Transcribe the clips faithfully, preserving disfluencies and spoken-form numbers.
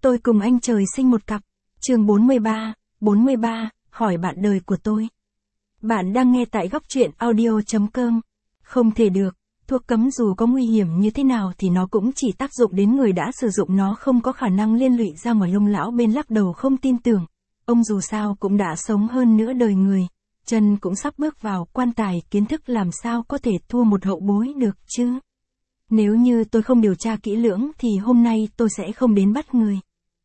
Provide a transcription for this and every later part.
Tôi cùng anh trời sinh một cặp. Chương bốn mươi ba, bốn mươi ba, hỏi bạn đời của tôi. Bạn đang nghe tại góc truyện audio chấm com. Không thể được, thuốc cấm dù có nguy hiểm như thế nào thì nó cũng chỉ tác dụng đến người đã sử dụng, nó không có khả năng liên lụy ra ngoài. Ông lão bên lắc đầu không tin tưởng. Ông dù sao cũng đã sống hơn nửa đời người, chân cũng sắp bước vào quan tài, kiến thức làm sao có thể thua một hậu bối được chứ. Nếu như tôi không điều tra kỹ lưỡng thì hôm nay tôi sẽ không đến bắt người.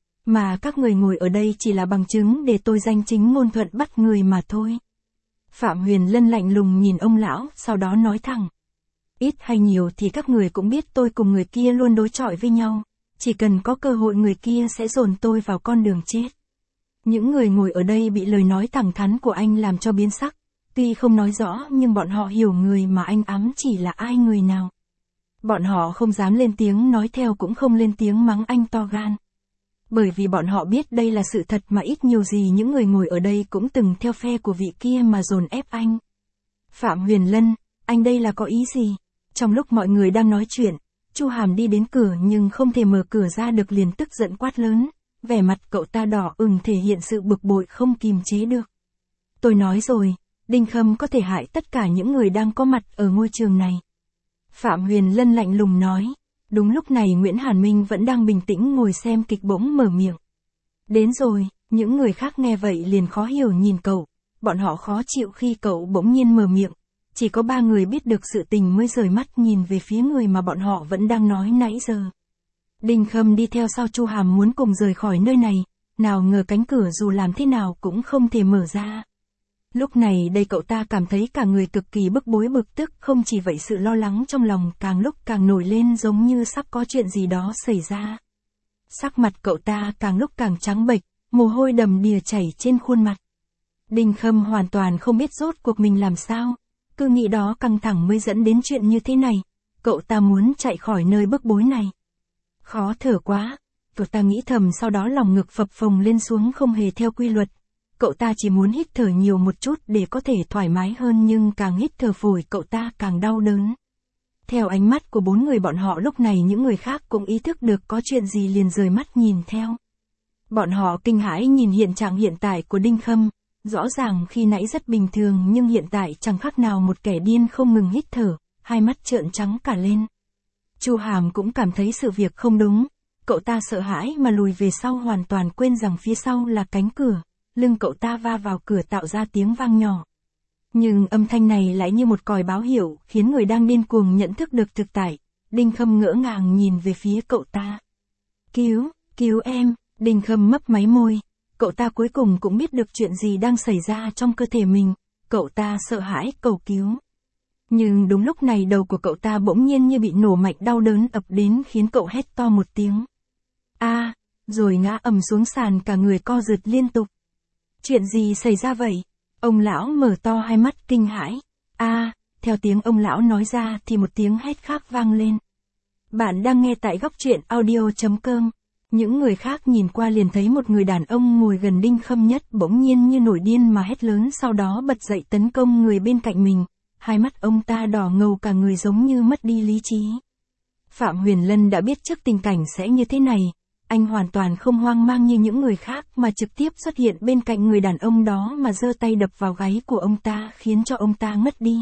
Mà các người ngồi ở đây chỉ là bằng chứng để tôi danh chính ngôn thuận bắt người mà thôi. Phạm Huyền Lân lạnh lùng nhìn ông lão, sau đó nói thẳng. Ít hay nhiều thì các người cũng biết tôi cùng người kia luôn đối chọi với nhau. Chỉ cần có cơ hội người kia sẽ dồn tôi vào con đường chết. Những người ngồi ở đây bị lời nói thẳng thắn của anh làm cho biến sắc. Tuy không nói rõ nhưng bọn họ hiểu người mà anh ám chỉ là ai, người nào. Bọn họ không dám lên tiếng nói theo, cũng không lên tiếng mắng anh to gan. Bởi vì bọn họ biết đây là sự thật, mà ít nhiều gì những người ngồi ở đây cũng từng theo phe của vị kia mà dồn ép anh. Phạm Huyền Lân, anh đây là có ý gì? Trong lúc mọi người đang nói chuyện, Chu Hàm đi đến cửa nhưng không thể mở cửa ra được, liền tức giận quát lớn. Vẻ mặt cậu ta đỏ ửng thể hiện sự bực bội không kìm chế được. Tôi nói rồi, Đinh Khâm có thể hại tất cả những người đang có mặt ở ngôi trường này. Phạm Huyền Lân lạnh lùng nói. Đúng lúc này Nguyễn Hàn Minh vẫn đang bình tĩnh ngồi xem kịch bỗng mở miệng. Đến rồi. Những người khác nghe vậy liền khó hiểu nhìn cậu. Bọn họ khó chịu khi cậu bỗng nhiên mở miệng. Chỉ có ba người biết được sự tình mới rời mắt nhìn về phía người mà bọn họ vẫn đang nói nãy giờ. Đinh Khâm đi theo sau Chu Hàm muốn cùng rời khỏi nơi này, nào ngờ cánh cửa dù làm thế nào cũng không thể mở ra. Lúc này đây cậu ta cảm thấy cả người cực kỳ bức bối bực tức, không chỉ vậy sự lo lắng trong lòng càng lúc càng nổi lên, giống như sắp có chuyện gì đó xảy ra. Sắc mặt cậu ta càng lúc càng trắng bệch, mồ hôi đầm đìa chảy trên khuôn mặt. Đinh Khâm hoàn toàn không biết rốt cuộc mình làm sao, cứ nghĩ đó căng thẳng mới dẫn đến chuyện như thế này. Cậu ta muốn chạy khỏi nơi bức bối này. Khó thở quá, cậu ta nghĩ thầm, sau đó lòng ngực phập phồng lên xuống không hề theo quy luật. Cậu ta chỉ muốn hít thở nhiều một chút để có thể thoải mái hơn, nhưng càng hít thở phổi cậu ta càng đau đớn. Theo ánh mắt của bốn người bọn họ lúc này, những người khác cũng ý thức được có chuyện gì liền rời mắt nhìn theo. Bọn họ kinh hãi nhìn hiện trạng hiện tại của Đinh Khâm, rõ ràng khi nãy rất bình thường nhưng hiện tại chẳng khác nào một kẻ điên không ngừng hít thở, hai mắt trợn trắng cả lên. Chu Hàm cũng cảm thấy sự việc không đúng, cậu ta sợ hãi mà lùi về sau, hoàn toàn quên rằng phía sau là cánh cửa, lưng cậu ta va vào cửa tạo ra tiếng vang nhỏ. Nhưng âm thanh này lại như một còi báo hiệu, khiến người đang điên cuồng nhận thức được thực tại. Đinh Khâm ngỡ ngàng nhìn về phía cậu ta. Cứu, cứu em, Đinh Khâm mấp máy môi, cậu ta cuối cùng cũng biết được chuyện gì đang xảy ra trong cơ thể mình, cậu ta sợ hãi cầu cứu. Nhưng đúng lúc này đầu của cậu ta bỗng nhiên như bị nổ mạnh, đau đớn ập đến khiến cậu hét to một tiếng. A, à, rồi ngã ầm xuống sàn, cả người co rụt liên tục. Chuyện gì xảy ra vậy? Ông lão mở to hai mắt kinh hãi. A, à, theo tiếng ông lão nói ra thì một tiếng hét khác vang lên. Bạn đang nghe tại góc truyện audio chấm com. Những người khác nhìn qua liền thấy một người đàn ông ngồi gần Đinh Khâm nhất bỗng nhiên như nổi điên mà hét lớn, sau đó bật dậy tấn công người bên cạnh mình. Hai mắt ông ta đỏ ngầu, cả người giống như mất đi lý trí. Phạm Huyền Lân đã biết trước tình cảnh sẽ như thế này. Anh hoàn toàn không hoang mang như những người khác mà trực tiếp xuất hiện bên cạnh người đàn ông đó mà giơ tay đập vào gáy của ông ta, khiến cho ông ta ngất đi.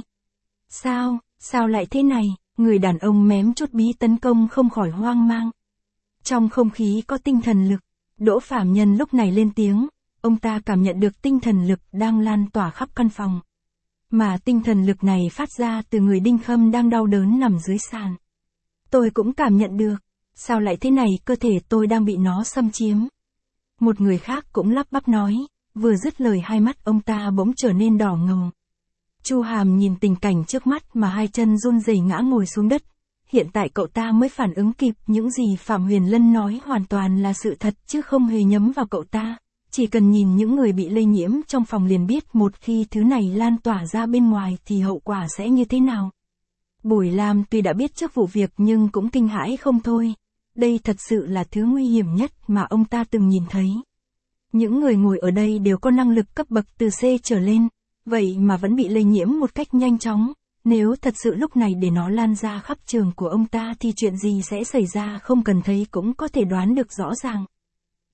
Sao, sao lại thế này? Người đàn ông mém chút bí tấn công không khỏi hoang mang. Trong không khí có tinh thần lực, Đỗ Phạm Nhân lúc này lên tiếng, ông ta cảm nhận được tinh thần lực đang lan tỏa khắp căn phòng. Mà tinh thần lực này phát ra từ người Đinh Khâm đang đau đớn nằm dưới sàn. Tôi cũng cảm nhận được, sao lại thế này, cơ thể tôi đang bị nó xâm chiếm. Một người khác cũng lắp bắp nói, vừa dứt lời hai mắt ông ta bỗng trở nên đỏ ngầu. Chu Hàm nhìn tình cảnh trước mắt mà hai chân run rẩy ngã ngồi xuống đất. Hiện tại cậu ta mới phản ứng kịp, những gì Phạm Huyền Lân nói hoàn toàn là sự thật chứ không hề nhắm vào cậu ta. Chỉ cần nhìn những người bị lây nhiễm trong phòng liền biết một khi thứ này lan tỏa ra bên ngoài thì hậu quả sẽ như thế nào. Bùi Lam tuy đã biết trước vụ việc nhưng cũng kinh hãi không thôi. Đây thật sự là thứ nguy hiểm nhất mà ông ta từng nhìn thấy. Những người ngồi ở đây đều có năng lực cấp bậc từ C trở lên, vậy mà vẫn bị lây nhiễm một cách nhanh chóng. Nếu thật sự lúc này để nó lan ra khắp trường của ông ta thì chuyện gì sẽ xảy ra không cần thấy cũng có thể đoán được rõ ràng.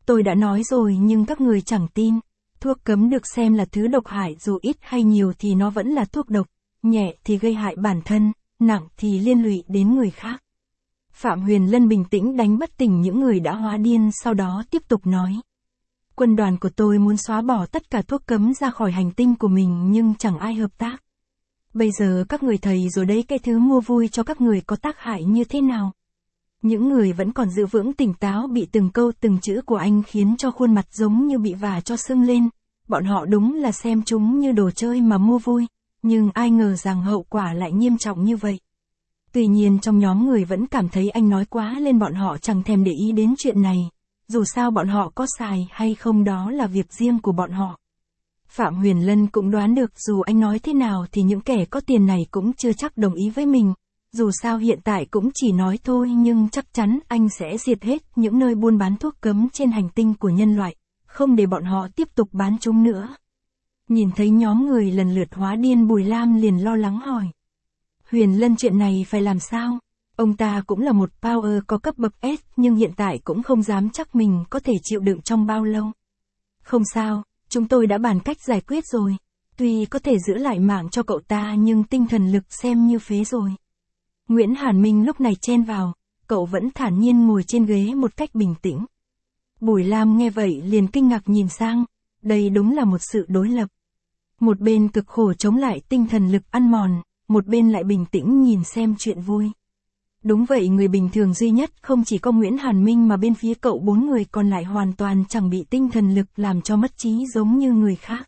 Tôi đã nói rồi nhưng các người chẳng tin. Thuốc cấm được xem là thứ độc hại dù ít hay nhiều thì nó vẫn là thuốc độc, nhẹ thì gây hại bản thân, nặng thì liên lụy đến người khác. Phạm Huyền Lân bình tĩnh đánh bất tỉnh những người đã hóa điên, sau đó tiếp tục nói. Quân đoàn của tôi muốn xóa bỏ tất cả thuốc cấm ra khỏi hành tinh của mình nhưng chẳng ai hợp tác. Bây giờ các người thấy rồi đấy, cái thứ mua vui cho các người có tác hại như thế nào. Những người vẫn còn giữ vững tỉnh táo bị từng câu từng chữ của anh khiến cho khuôn mặt giống như bị vả cho sưng lên. Bọn họ đúng là xem chúng như đồ chơi mà mua vui, nhưng ai ngờ rằng hậu quả lại nghiêm trọng như vậy. Tuy nhiên trong nhóm người vẫn cảm thấy anh nói quá lên, bọn họ chẳng thèm để ý đến chuyện này. Dù sao bọn họ có xài hay không đó là việc riêng của bọn họ. Phạm Huyền Lân cũng đoán được dù anh nói thế nào thì những kẻ có tiền này cũng chưa chắc đồng ý với mình. Dù sao hiện tại cũng chỉ nói thôi nhưng chắc chắn anh sẽ diệt hết những nơi buôn bán thuốc cấm trên hành tinh của nhân loại, không để bọn họ tiếp tục bán chúng nữa. Nhìn thấy nhóm người lần lượt hóa điên, Bùi Lam liền lo lắng hỏi. Huyền Lân, chuyện này phải làm sao? Ông ta cũng là một power có cấp bậc S nhưng hiện tại cũng không dám chắc mình có thể chịu đựng trong bao lâu. Không sao, chúng tôi đã bàn cách giải quyết rồi. Tuy có thể giữ lại mạng cho cậu ta nhưng tinh thần lực xem như phế rồi. Nguyễn Hàn Minh lúc này chen vào, cậu vẫn thản nhiên ngồi trên ghế một cách bình tĩnh. Bùi Lam nghe vậy liền kinh ngạc nhìn sang, đây đúng là một sự đối lập. Một bên cực khổ chống lại tinh thần lực ăn mòn, một bên lại bình tĩnh nhìn xem chuyện vui. Đúng vậy, người bình thường duy nhất không chỉ có Nguyễn Hàn Minh mà bên phía cậu bốn người còn lại hoàn toàn chẳng bị tinh thần lực làm cho mất trí giống như người khác.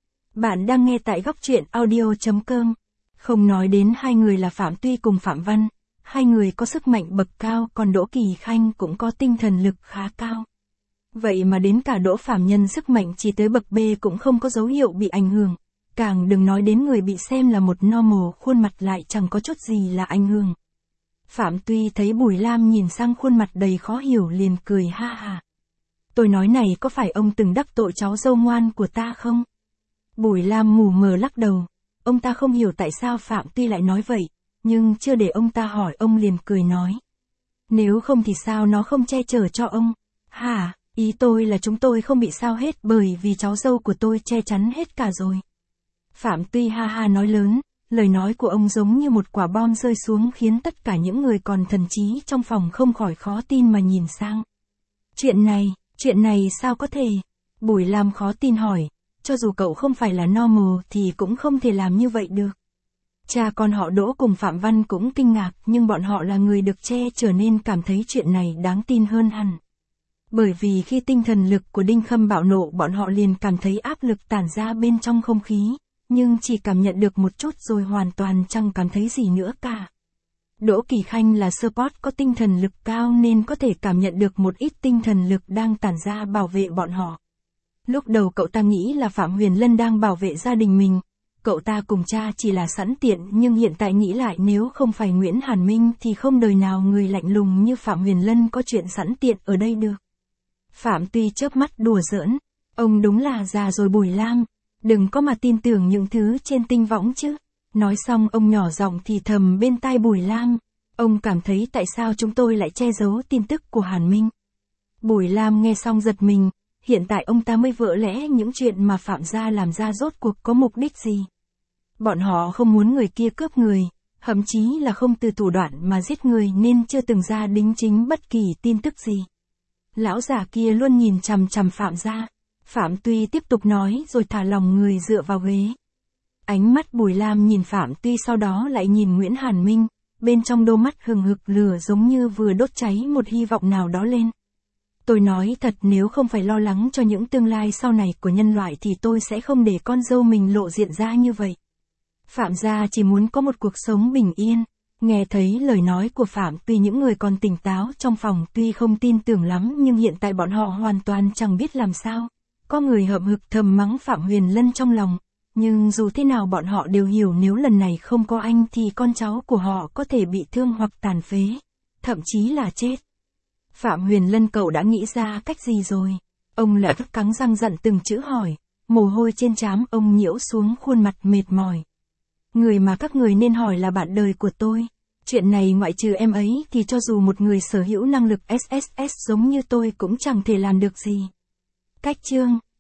Bạn đang nghe tại góc truyện audio chấm com. Không nói đến hai người là Phạm Tuy cùng Phạm Văn, hai người có sức mạnh bậc cao, còn Đỗ Kỳ Khanh cũng có tinh thần lực khá cao. Vậy mà đến cả Đỗ Phạm Nhân sức mạnh chỉ tới bậc B cũng không có dấu hiệu bị ảnh hưởng, càng đừng nói đến người bị xem là một normal, khuôn mặt lại chẳng có chút gì là ảnh hưởng. Phạm Tuy thấy Bùi Lam nhìn sang khuôn mặt đầy khó hiểu liền cười ha ha. Tôi nói này, có phải ông từng đắc tội cháu dâu ngoan của ta không? Bùi Lam mù mờ lắc đầu. Ông ta không hiểu tại sao Phạm Tuy lại nói vậy, nhưng chưa để ông ta hỏi ông liền cười nói. Nếu không thì sao nó không che chở cho ông? Hả, ý tôi là chúng tôi không bị sao hết bởi vì cháu dâu của tôi che chắn hết cả rồi. Phạm Tuy ha ha nói lớn, lời nói của ông giống như một quả bom rơi xuống khiến tất cả những người còn thần trí trong phòng không khỏi khó tin mà nhìn sang. Chuyện này, chuyện này sao có thể? Bùi Lam khó tin hỏi. Cho dù cậu không phải là normal thì cũng không thể làm như vậy được. Cha con họ Đỗ cùng Phạm Văn cũng kinh ngạc, nhưng bọn họ là người được che chở nên cảm thấy chuyện này đáng tin hơn hẳn. Bởi vì khi tinh thần lực của Đinh Khâm bạo nộ, bọn họ liền cảm thấy áp lực tản ra bên trong không khí, nhưng chỉ cảm nhận được một chút rồi hoàn toàn chẳng cảm thấy gì nữa cả. Đỗ Kỳ Khanh là support có tinh thần lực cao nên có thể cảm nhận được một ít tinh thần lực đang tản ra bảo vệ bọn họ. Lúc đầu cậu ta nghĩ là Phạm Huyền Lân đang bảo vệ gia đình mình, cậu ta cùng cha chỉ là sẵn tiện, nhưng hiện tại nghĩ lại nếu không phải Nguyễn Hàn Minh thì không đời nào người lạnh lùng như Phạm Huyền Lân có chuyện sẵn tiện ở đây được. Phạm Tuy chớp mắt đùa giỡn, ông đúng là già rồi Bùi Lam, đừng có mà tin tưởng những thứ trên tinh võng chứ. Nói xong ông nhỏ giọng thì thầm bên tai Bùi Lam, ông cảm thấy tại sao chúng tôi lại che giấu tin tức của Hàn Minh. Bùi Lam nghe xong giật mình. Hiện tại ông ta mới vỡ lẽ những chuyện mà Phạm gia làm ra rốt cuộc có mục đích gì. Bọn họ không muốn người kia cướp người, thậm chí là không từ thủ đoạn mà giết người nên chưa từng ra đính chính bất kỳ tin tức gì. Lão già kia luôn nhìn chằm chằm Phạm gia. Phạm Tuy tiếp tục nói rồi thả lòng người dựa vào ghế. Ánh mắt Bùi Lam nhìn Phạm Tuy sau đó lại nhìn Nguyễn Hàn Minh, bên trong đôi mắt hừng hực lửa giống như vừa đốt cháy một hy vọng nào đó lên. Tôi nói thật, nếu không phải lo lắng cho những tương lai sau này của nhân loại thì tôi sẽ không để con dâu mình lộ diện ra như vậy. Phạm gia chỉ muốn có một cuộc sống bình yên. Nghe thấy lời nói của Phạm Tuy, những người còn tỉnh táo trong phòng tuy không tin tưởng lắm nhưng hiện tại bọn họ hoàn toàn chẳng biết làm sao. Có người hậm hực thầm mắng Phạm Huyền Lân trong lòng, nhưng dù thế nào bọn họ đều hiểu nếu lần này không có anh thì con cháu của họ có thể bị thương hoặc tàn phế, thậm chí là chết. Phạm Huyền Lân, cậu đã nghĩ ra cách gì rồi? Ông lại cắn răng dặn từng chữ hỏi, mồ hôi trên trán ông nhiễu xuống khuôn mặt mệt mỏi. Người mà các người nên hỏi là bạn đời của tôi. Chuyện này ngoại trừ em ấy thì cho dù một người sở hữu năng lực ét ét ét giống như tôi cũng chẳng thể làm được gì. Cách chương